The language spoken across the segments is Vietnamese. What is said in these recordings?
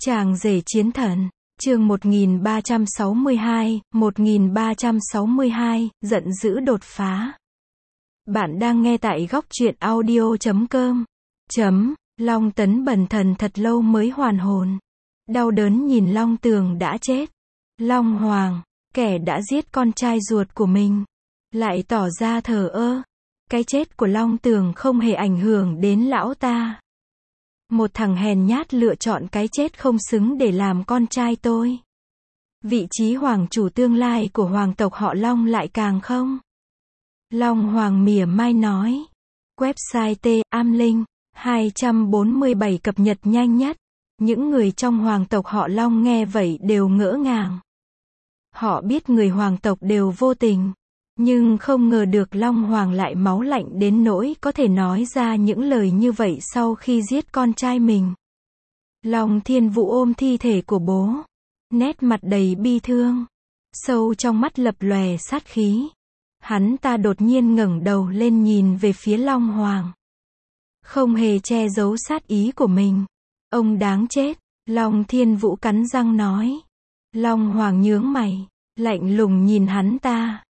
Chàng rể chiến thần, chương 1362, giận dữ đột phá. Bạn đang nghe tại góc truyện audio.com. Long Tấn bần thần thật lâu mới hoàn hồn. Đau đớn nhìn Long Tường đã chết. Long Hoàng, kẻ đã giết con trai ruột của mình, lại tỏ ra thờ ơ. Cái chết của Long Tường không hề ảnh hưởng đến lão ta. Một thằng hèn nhát lựa chọn cái chết không xứng để làm con trai tôi. Vị trí hoàng chủ tương lai của hoàng tộc họ Long lại càng không. Long Hoàng mỉa mai nói. Website T-Amlink 247 cập nhật nhanh nhất. Những người trong hoàng tộc họ Long nghe vậy đều ngỡ ngàng. Họ biết người hoàng tộc đều vô tình, nhưng không ngờ được Long Hoàng lại máu lạnh đến nỗi có thể nói ra những lời như vậy sau khi giết con trai mình. Long Thiên Vũ ôm thi thể của bố, nét mặt đầy bi thương, sâu trong mắt lập lòe sát khí. Hắn ta đột nhiên ngẩng đầu lên nhìn về phía Long Hoàng, không hề che giấu sát ý của mình. Ông đáng chết, Long Thiên Vũ cắn răng nói. Long Hoàng nhướng mày, lạnh lùng nhìn hắn ta.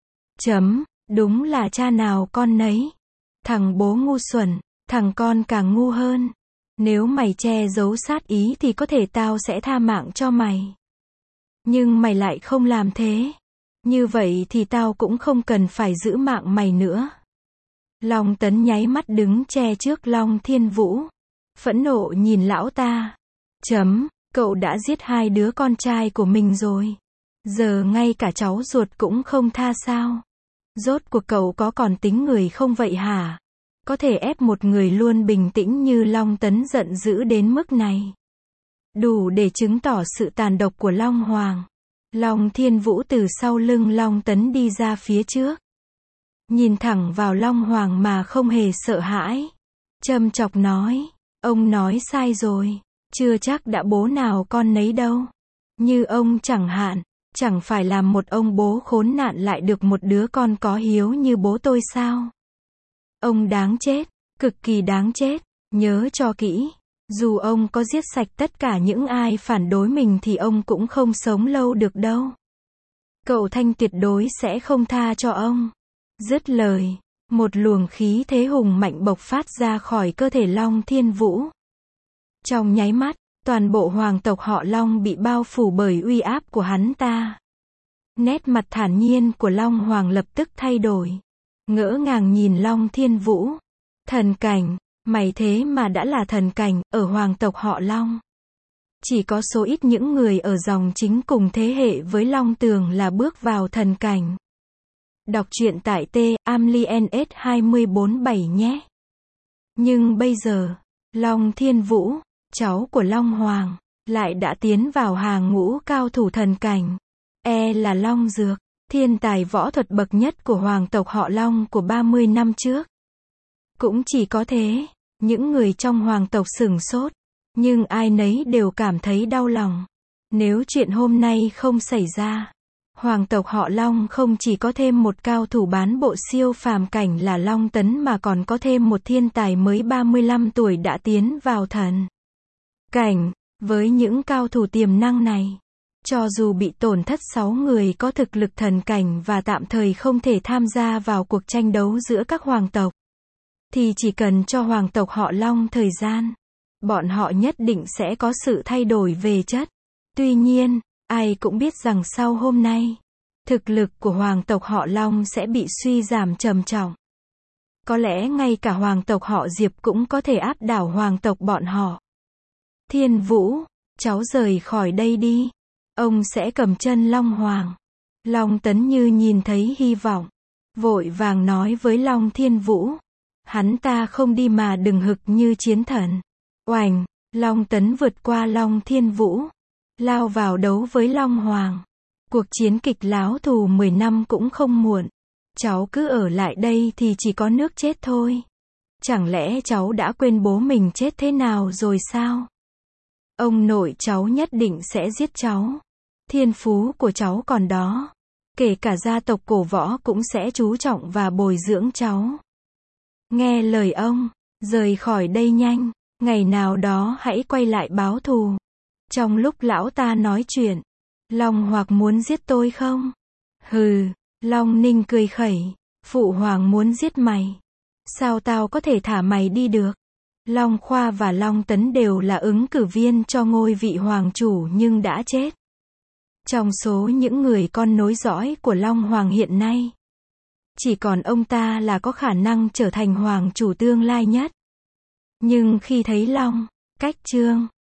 Đúng là cha nào con nấy. Thằng bố ngu xuẩn, thằng con càng ngu hơn. Nếu mày che giấu sát ý thì có thể tao sẽ tha mạng cho mày. Nhưng mày lại không làm thế. Như vậy thì tao cũng không cần phải giữ mạng mày nữa. Long Tấn nháy mắt đứng che trước Long Thiên Vũ, phẫn nộ nhìn lão ta. Cậu đã giết hai đứa con trai của mình rồi. Giờ ngay cả cháu ruột cũng không tha sao? Rốt cuộc cậu có còn tính người không vậy hả? Có thể ép một người luôn bình tĩnh như Long Tấn giận dữ đến mức này. Đủ để chứng tỏ sự tàn độc của Long Hoàng. Long Thiên Vũ từ sau lưng Long Tấn đi ra phía trước, nhìn thẳng vào Long Hoàng mà không hề sợ hãi. Châm chọc nói, ông nói sai rồi. Chưa chắc đã bố nào con nấy đâu. Như ông chẳng hạn, chẳng phải làm một ông bố khốn nạn lại được một đứa con có hiếu như bố tôi sao? Ông đáng chết, cực kỳ đáng chết. Nhớ cho kỹ, dù ông có giết sạch tất cả những ai phản đối mình thì ông cũng không sống lâu được đâu. Cậu Thanh tuyệt đối sẽ không tha cho ông. Dứt lời, một luồng khí thế hùng mạnh bộc phát ra khỏi cơ thể Long Thiên Vũ. Trong nháy mắt, toàn bộ hoàng tộc họ Long bị bao phủ bởi uy áp của hắn ta. Nét mặt thản nhiên của Long Hoàng lập tức thay đổi. Ngỡ ngàng nhìn Long Thiên Vũ. Thần cảnh, mày thế mà đã là thần cảnh, ở hoàng tộc họ Long. Chỉ có số ít những người ở dòng chính cùng thế hệ với Long Tường là bước vào thần cảnh. Đọc truyện tại T-Amlink 247 nhé. Nhưng bây giờ, Long Thiên Vũ, cháu của Long Hoàng, lại đã tiến vào hàng ngũ cao thủ thần cảnh. Là Long Dược, thiên tài võ thuật bậc nhất của hoàng tộc họ Long của 30 năm trước. Cũng chỉ có thế, những người trong hoàng tộc sửng sốt, nhưng ai nấy đều cảm thấy đau lòng. Nếu chuyện hôm nay không xảy ra, hoàng tộc họ Long không chỉ có thêm một cao thủ bán bộ siêu phàm cảnh là Long Tấn mà còn có thêm một thiên tài mới 35 tuổi đã tiến vào thần cảnh. Với những cao thủ tiềm năng này, cho dù bị tổn thất 6 người có thực lực thần cảnh và tạm thời không thể tham gia vào cuộc tranh đấu giữa các hoàng tộc, thì chỉ cần cho hoàng tộc họ Long thời gian, bọn họ nhất định sẽ có sự thay đổi về chất. Tuy nhiên, ai cũng biết rằng sau hôm nay, thực lực của hoàng tộc họ Long sẽ bị suy giảm trầm trọng. Có lẽ ngay cả hoàng tộc họ Diệp cũng có thể áp đảo hoàng tộc bọn họ. Thiên Vũ, cháu rời khỏi đây đi. Ông sẽ cầm chân Long Hoàng. Long Tấn như nhìn thấy hy vọng, vội vàng nói với Long Thiên Vũ. Hắn ta không đi mà đừng hực như chiến thần. Oành, Long Tấn vượt qua Long Thiên Vũ, lao vào đấu với Long Hoàng. Cuộc chiến kịch láo thù 10 năm cũng không muộn. Cháu cứ ở lại đây thì chỉ có nước chết thôi. Chẳng lẽ cháu đã quên bố mình chết thế nào rồi sao? Ông nội cháu nhất định sẽ giết cháu. Thiên phú của cháu còn đó. Kể cả gia tộc cổ võ cũng sẽ chú trọng và bồi dưỡng cháu. Nghe lời ông, rời khỏi đây nhanh. Ngày nào đó hãy quay lại báo thù. Trong lúc lão ta nói chuyện, Long Hoặc muốn giết tôi không? Hừ, Long Ninh cười khẩy, Phụ Hoàng muốn giết mày. Sao tao có thể thả mày đi được? Long Khoa và Long Tấn đều là ứng cử viên cho ngôi vị hoàng chủ nhưng đã chết. Trong số những người con nối dõi của Long Hoàng hiện nay, chỉ còn ông ta là có khả năng trở thành hoàng chủ tương lai nhất. Nhưng khi thấy Long, Cách Chương